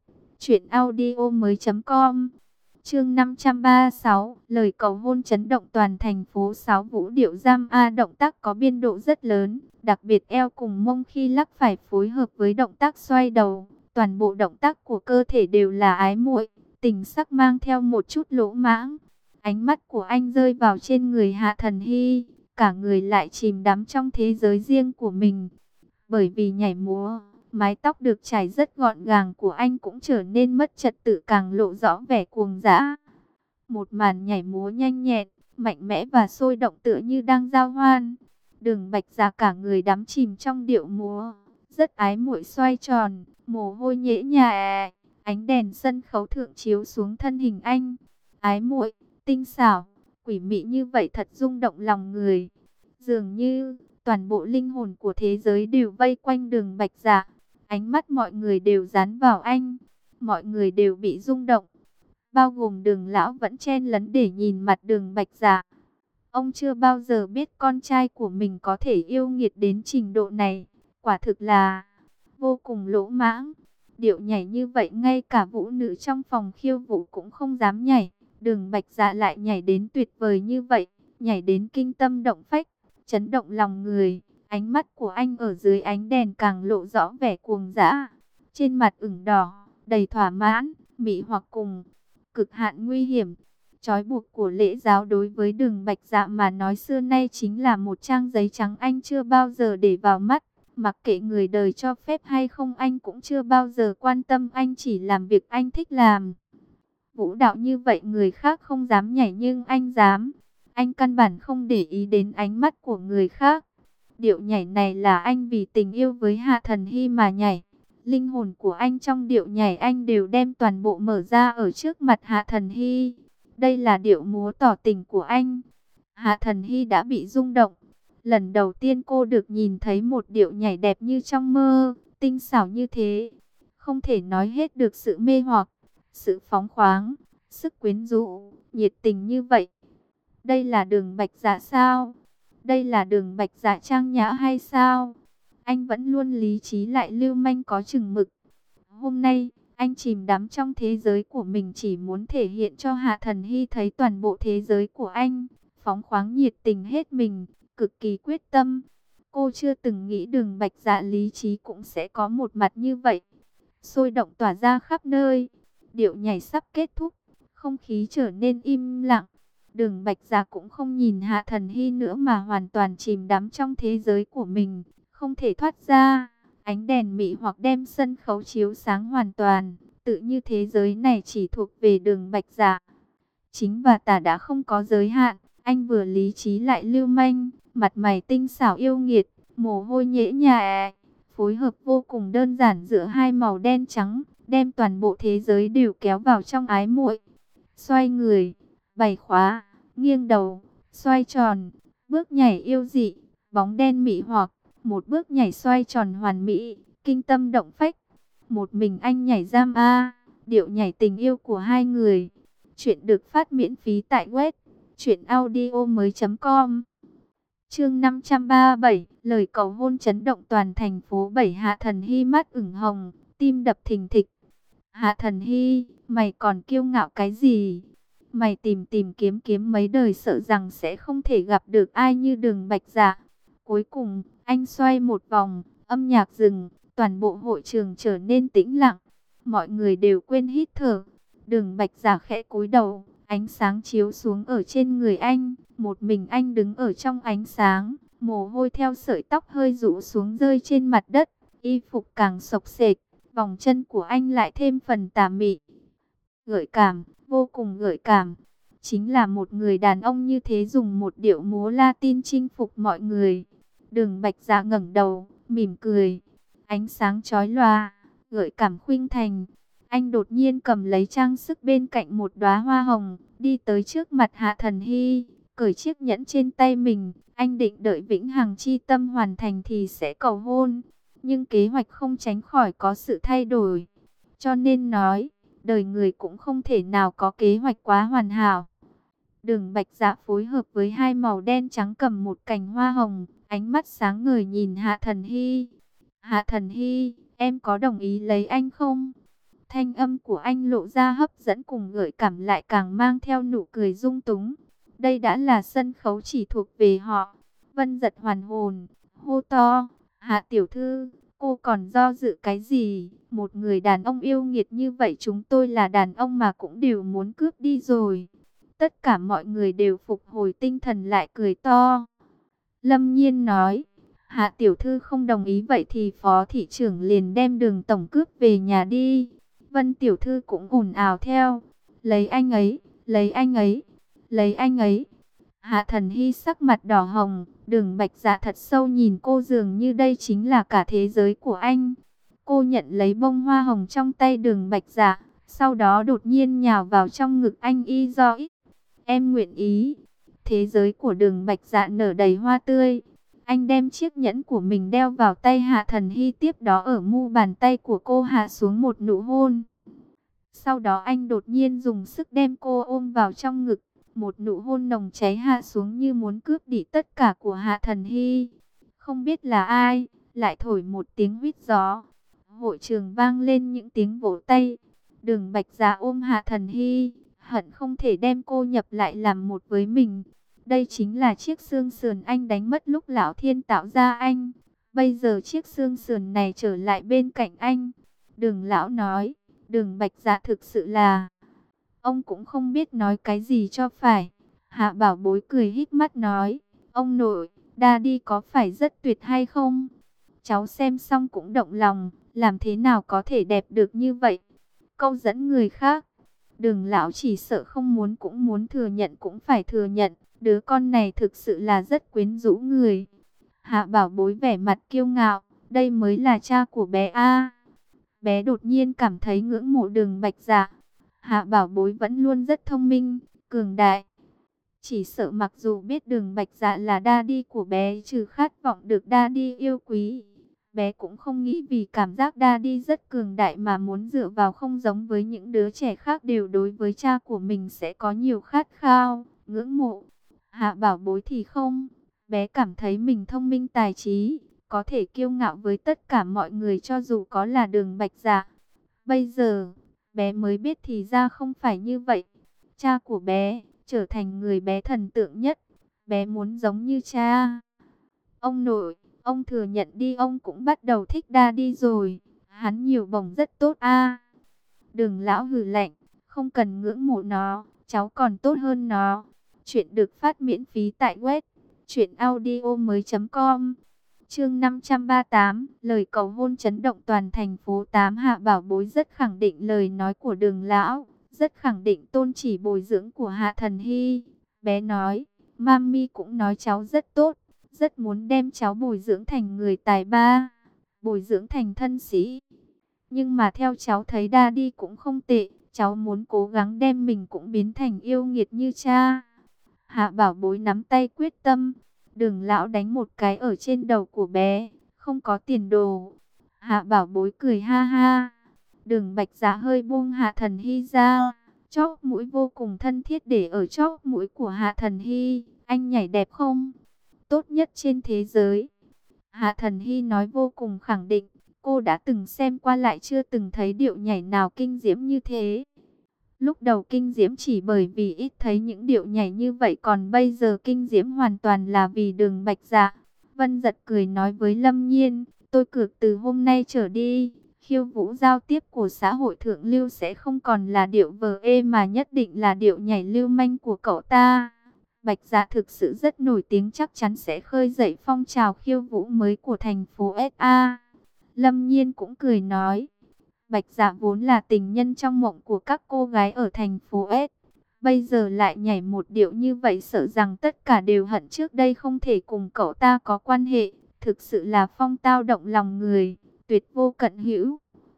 A: truyệnaudiomoi.com. Chương 536, lời cầu hôn chấn động toàn thành phố. 6. Vũ điệu Giam-A động tác có biên độ rất lớn, đặc biệt eo cùng mông khi lắc phải phối hợp với động tác xoay đầu. Toàn bộ động tác của cơ thể đều là ái muội, tình sắc mang theo một chút lỗ mãng. Ánh mắt của anh rơi vào trên người Hạ Thần Hy, cả người lại chìm đắm trong thế giới riêng của mình. Bởi vì nhảy múa, mái tóc được chải rất gọn gàng của anh cũng trở nên mất trật tự, càng lộ rõ vẻ cuồng dã. Một màn nhảy múa nhanh nhẹn, mạnh mẽ và sôi động tựa như đang giao hoan. Đường Bạch Dạ cả người đắm chìm trong điệu múa, rất ái muội xoay tròn, mồ hôi nhễ nhại. Ánh đèn sân khấu thượng chiếu xuống thân hình anh, ái muội, tinh xảo, quỷ mị như vậy thật rung động lòng người. Dường như toàn bộ linh hồn của thế giới đều vây quanh Đường Bạch Dạ. Ánh mắt mọi người đều dán vào anh, mọi người đều bị rung động, bao gồm Đường lão vẫn chen lấn để nhìn mặt Đường Bạch Dạ. Ông chưa bao giờ biết con trai của mình có thể yêu nghiệt đến trình độ này, quả thực là vô cùng lỗ mãng. Điệu nhảy như vậy ngay cả vũ nữ trong phòng khiêu vũ cũng không dám nhảy, Đường Bạch Dạ lại nhảy đến tuyệt vời như vậy, nhảy đến kinh tâm động phách, chấn động lòng người. Ánh mắt của anh ở dưới ánh đèn càng lộ rõ vẻ cuồng dã, trên mặt ửng đỏ, đầy thỏa mãn, mị hoặc cùng cực hạn nguy hiểm. Trói buộc của lễ giáo đối với Đường Bạch Dạ mà nói xưa nay chính là một trang giấy trắng, anh chưa bao giờ để vào mắt. Mặc kệ người đời cho phép hay không, anh cũng chưa bao giờ quan tâm, anh chỉ làm việc anh thích làm. Vũ đạo như vậy người khác không dám nhảy nhưng anh dám. Anh căn bản không để ý đến ánh mắt của người khác. Điệu nhảy này là anh vì tình yêu với Hạ Thần Hy mà nhảy. Linh hồn của anh trong điệu nhảy anh đều đem toàn bộ mở ra ở trước mặt Hạ Thần Hy. Đây là điệu múa tỏ tình của anh. Hạ Thần Hy đã bị rung động. Lần đầu tiên cô được nhìn thấy một điệu nhảy đẹp như trong mơ, tinh xảo như thế. Không thể nói hết được sự mê hoặc, sự phóng khoáng, sức quyến rũ, nhiệt tình như vậy. Đây là Đường Bạch Dạ sao? Đây là Đường Bạch Dạ trang nhã hay sao? Anh vẫn luôn lý trí lại lưu manh có chừng mực. Hôm nay, anh chìm đắm trong thế giới của mình, chỉ muốn thể hiện cho Hạ Thần Hy thấy toàn bộ thế giới của anh. Phóng khoáng nhiệt tình hết mình, cực kỳ quyết tâm. Cô chưa từng nghĩ Đường Bạch Dạ lý trí cũng sẽ có một mặt như vậy. Sôi động tỏa ra khắp nơi. Điệu nhảy sắp kết thúc, không khí trở nên im lặng. Đường Bạch Dạ cũng không nhìn Hạ Thần Hy nữa mà hoàn toàn chìm đắm trong thế giới của mình, không thể thoát ra. Ánh đèn mị hoặc đem sân khấu chiếu sáng hoàn toàn, tự như thế giới này chỉ thuộc về Đường Bạch Dạ. Chính và tà đã không có giới hạn, anh vừa lý trí lại lưu manh, mặt mày tinh xảo yêu nghiệt, mồ hôi nhễ nhại, phối hợp vô cùng đơn giản giữa hai màu đen trắng, đem toàn bộ thế giới đều kéo vào trong ái muội. Xoay người, bày khóa, nghiêng đầu, xoay tròn, bước nhảy yêu dị, bóng đen mị hoặc, một bước nhảy xoay tròn hoàn mỹ, kinh tâm động phách. Một mình anh nhảy giam điệu nhảy tình yêu của hai người. Chuyện được phát miễn phí tại web truyệnaudiomoi.com. Chương 537, lời cầu hôn chấn động toàn thành phố 7. Hạ Thần Hy mắt ửng hồng, tim đập thình thịch. Hạ Thần Hy, mày còn kiêu ngạo cái gì? Mày tìm tìm kiếm kiếm mấy đời sợ rằng sẽ không thể gặp được ai như Đường Bạch Dạ. Cuối cùng, anh xoay một vòng, âm nhạc dừng, toàn bộ hội trường trở nên tĩnh lặng. Mọi người đều quên hít thở. Đường Bạch Dạ khẽ cúi đầu, ánh sáng chiếu xuống ở trên người anh. Một mình anh đứng ở trong ánh sáng, mồ hôi theo sợi tóc hơi rũ xuống rơi trên mặt đất. Y phục càng xộc xệch, vòng chân của anh lại thêm phần tà mị. Gợi cảm, vô cùng gợi cảm. Chính là một người đàn ông như thế dùng một điệu múa Latin chinh phục mọi người. Đường Bạch Dạ ngẩng đầu, mỉm cười. Ánh sáng chói lòa, gợi cảm khuynh thành. Anh đột nhiên cầm lấy trang sức bên cạnh một đóa hoa hồng, đi tới trước mặt Hạ Thần Hy, cởi chiếc nhẫn trên tay mình. Anh định đợi Vĩnh Hằng chi tâm hoàn thành thì sẽ cầu hôn. Nhưng kế hoạch không tránh khỏi có sự thay đổi. Cho nên nói, đời người cũng không thể nào có kế hoạch quá hoàn hảo. Đường Bạch Dạ phối hợp với hai màu đen trắng cầm một cành hoa hồng, ánh mắt sáng ngời nhìn Hạ Thần Hy. Hạ Thần Hy, em có đồng ý lấy anh không? Thanh âm của anh lộ ra hấp dẫn cùng gợi cảm lại càng mang theo nụ cười dung túng. Đây đã là sân khấu chỉ thuộc về họ. Vân giật hoàn hồn, hô to, Hạ tiểu thư, cô còn do dự cái gì? Một người đàn ông yêu nghiệt như vậy chúng tôi là đàn ông mà cũng đều muốn cướp đi rồi. Tất cả mọi người đều phục hồi tinh thần lại cười to. Lâm Nhiên nói, Hạ tiểu thư không đồng ý vậy thì phó thị trưởng liền đem Đường tổng cướp về nhà đi. Vân tiểu thư cũng ồn ào theo, lấy anh ấy, lấy anh ấy, lấy anh ấy. Hạ Thần Hy sắc mặt đỏ hồng, Đường Bạch Dạ thật sâu nhìn cô dường như đây chính là cả thế giới của anh. Cô nhận lấy bông hoa hồng trong tay Đường Bạch Dạ, sau đó đột nhiên nhào vào trong ngực anh y do ít. Em nguyện ý. Thế giới của Đường Bạch Dạ nở đầy hoa tươi. Anh đem chiếc nhẫn của mình đeo vào tay Hạ Thần Hy, tiếp đó ở mu bàn tay của cô hạ xuống một nụ hôn. Sau đó anh đột nhiên dùng sức đem cô ôm vào trong ngực. Một nụ hôn nồng cháy hạ xuống như muốn cướp đi tất cả của Hạ Thần Hy. Không biết là ai, lại thổi một tiếng huýt gió. Hội trường vang lên những tiếng vỗ tay. Đường Bạch Dạ ôm Hạ Thần Hy, hận không thể đem cô nhập lại làm một với mình. Đây chính là chiếc xương sườn anh đánh mất lúc Lão Thiên tạo ra anh. Bây giờ chiếc xương sườn này trở lại bên cạnh anh. Đường lão nói, Đường Bạch Dạ thực sự là... Ông cũng không biết nói cái gì cho phải. Hạ Bảo Bối cười híp mắt nói, ông nội, Daddy có phải rất tuyệt hay không? Cháu xem xong cũng động lòng, làm thế nào có thể đẹp được như vậy? Câu dẫn người khác. Đường lão chỉ sợ không muốn cũng muốn thừa nhận cũng phải thừa nhận, đứa con này thực sự là rất quyến rũ người. Hạ Bảo Bối vẻ mặt kiêu ngạo, đây mới là cha của bé a. Bé đột nhiên cảm thấy ngưỡng mộ Đường Bạch Dạ. Hạ Bảo Bối vẫn luôn rất thông minh, cường đại. Chỉ sợ mặc dù biết Đường Bạch Dạ là daddy của bé, trừ khát vọng được daddy yêu quý, bé cũng không nghĩ vì cảm giác daddy rất cường đại mà muốn dựa vào, không giống với những đứa trẻ khác đều đối với cha của mình sẽ có nhiều khát khao, ngưỡng mộ. Hạ Bảo Bối thì không, bé cảm thấy mình thông minh tài trí, có thể kiêu ngạo với tất cả mọi người cho dù có là Đường Bạch Dạ. Bây giờ, bé mới biết thì ra không phải như vậy. Cha của bé trở thành người bé thần tượng nhất. Bé muốn giống như cha. Ông nội, ông thừa nhận đi, ông cũng bắt đầu thích daddy rồi. Hắn nhiều bổng rất tốt a. Đường lão hừ lạnh, không cần ngưỡng mộ nó, cháu còn tốt hơn nó. Chuyện được phát miễn phí tại web truyệnaudiomoi.com. Chương 538, lời cầu hôn chấn động toàn thành phố 8. Hạ Bảo Bối rất khẳng định lời nói của Đường lão, rất khẳng định tôn chỉ bồi dưỡng của Hạ Thần Hy. Bé nói, Mami cũng nói cháu rất tốt, rất muốn đem cháu bồi dưỡng thành người tài ba, bồi dưỡng thành thân sĩ. Nhưng mà theo cháu thấy Daddy cũng không tệ, cháu muốn cố gắng đem mình cũng biến thành yêu nghiệt như cha. Hạ Bảo Bối nắm tay quyết tâm. Đường lão đánh một cái ở trên đầu của bé, không có tiền đồ. Hạ Bảo Bối cười ha ha. Đường Bạch Dạ hơi buông Hạ Thần Hy ra, chóp mũi vô cùng thân thiết để ở chóp mũi của Hạ Thần Hy. Anh nhảy đẹp không? Tốt nhất trên thế giới. Hạ Thần Hy nói vô cùng khẳng định. Cô đã từng xem qua lại chưa từng thấy điệu nhảy nào kinh diễm như thế. Lúc đầu kinh diễm chỉ bởi vì ít thấy những điệu nhảy như vậy, còn bây giờ kinh diễm hoàn toàn là vì Đường Bạch Dạ. Vân Giật cười nói với Lâm Nhiên, tôi cược từ hôm nay trở đi, khiêu vũ giao tiếp của xã hội thượng lưu sẽ không còn là điệu vờ ê mà nhất định là điệu nhảy lưu manh của cậu ta. Bạch Dạ thực sự rất nổi tiếng, chắc chắn sẽ khơi dậy phong trào khiêu vũ mới của thành phố SA. Lâm Nhiên cũng cười nói, Bạch Dạ vốn là tình nhân trong mộng của các cô gái ở thành phố S. Bây giờ lại nhảy một điệu như vậy, sợ rằng tất cả đều hận trước đây không thể cùng cậu ta có quan hệ. Thực sự là phong tao động lòng người, tuyệt vô cận hữu.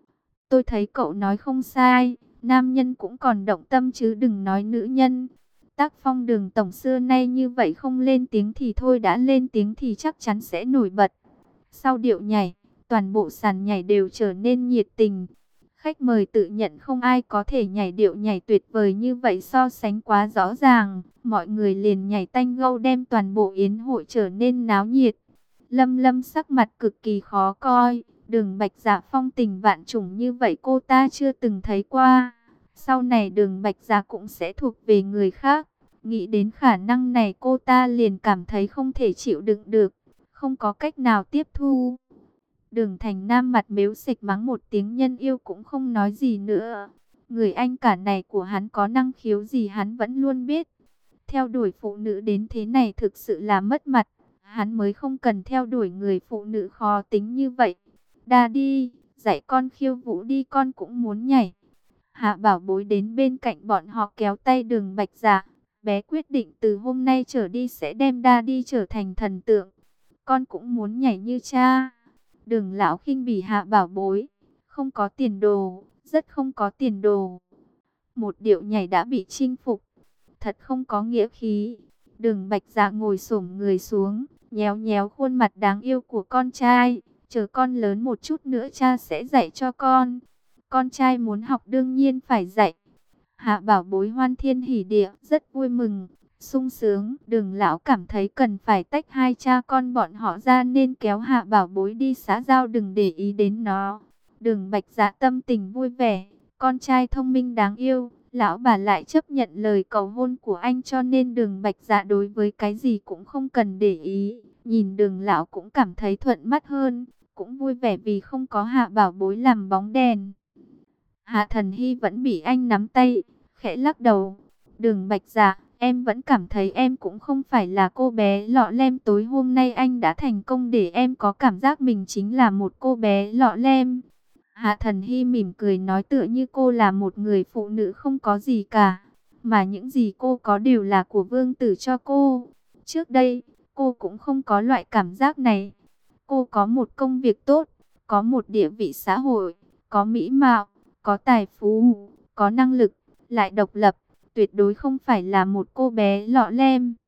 A: Tôi thấy cậu nói không sai, nam nhân cũng còn động tâm chứ đừng nói nữ nhân. Tác phong Đường tổng xưa nay như vậy, không lên tiếng thì thôi, đã lên tiếng thì chắc chắn sẽ nổi bật. Sau điệu nhảy, toàn bộ sàn nhảy đều trở nên nhiệt tình. Khách mời tự nhận không ai có thể nhảy điệu nhảy tuyệt vời như vậy, so sánh quá rõ ràng. Mọi người liền nhảy tanh gâu, đem toàn bộ yến hội trở nên náo nhiệt. Lâm Lâm sắc mặt cực kỳ khó coi. Đường Bạch Dạ phong tình vạn trùng như vậy cô ta chưa từng thấy qua. Sau này Đường Bạch Dạ cũng sẽ thuộc về người khác. Nghĩ đến khả năng này, cô ta liền cảm thấy không thể chịu đựng được, không có cách nào tiếp thu. Đường Thành Nam mặt mếu xịch mắng một tiếng nhân yêu cũng không nói gì nữa. Người anh cả này của hắn có năng khiếu gì hắn vẫn luôn biết. Theo đuổi phụ nữ đến thế này thực sự là mất mặt. Hắn mới không cần theo đuổi người phụ nữ khó tính như vậy. Daddy, dạy con khiêu vũ đi, con cũng muốn nhảy. Hạ Bảo Bối đến bên cạnh bọn họ kéo tay Đường Bạch Dạ. Bé quyết định từ hôm nay trở đi sẽ đem Daddy trở thành thần tượng. Con cũng muốn nhảy như cha. Đường lão khinh bỉ Hạ Bảo Bối, không có tiền đồ, rất không có tiền đồ. Một điệu nhảy đã bị chinh phục, thật không có nghĩa khí. Đường Bạch Dạ ngồi xổm người xuống, nhéo nhéo khuôn mặt đáng yêu của con trai. Chờ con lớn một chút nữa cha sẽ dạy cho con. Con trai muốn học đương nhiên phải dạy. Hạ Bảo Bối hoan thiên hỉ địa, rất vui mừng, sung sướng. Đường lão cảm thấy cần phải tách hai cha con bọn họ ra, nên kéo Hạ Bảo Bối đi xã giao, đừng để ý đến nó. Đường Bạch Dạ tâm tình vui vẻ, con trai thông minh đáng yêu, lão bà lại chấp nhận lời cầu hôn của anh, cho nên Đường Bạch Dạ đối với cái gì cũng không cần để ý. Nhìn Đường lão cũng cảm thấy thuận mắt hơn, cũng vui vẻ vì không có Hạ Bảo Bối làm bóng đèn. Hạ Thần Hy vẫn bị anh nắm tay, khẽ lắc đầu. Đường Bạch Dạ, em vẫn cảm thấy em cũng không phải là cô bé lọ lem tối hôm nay, anh đã thành công để em có cảm giác mình chính là một cô bé lọ lem. Hạ Thần Hy mỉm cười nói, tựa như cô là một người phụ nữ không có gì cả, mà những gì cô có đều là của vương tử cho cô. Trước đây, cô cũng không có loại cảm giác này. Cô có một công việc tốt, có một địa vị xã hội, có mỹ mạo, có tài phú, có năng lực, lại độc lập, tuyệt đối không phải là một cô bé lọ lem.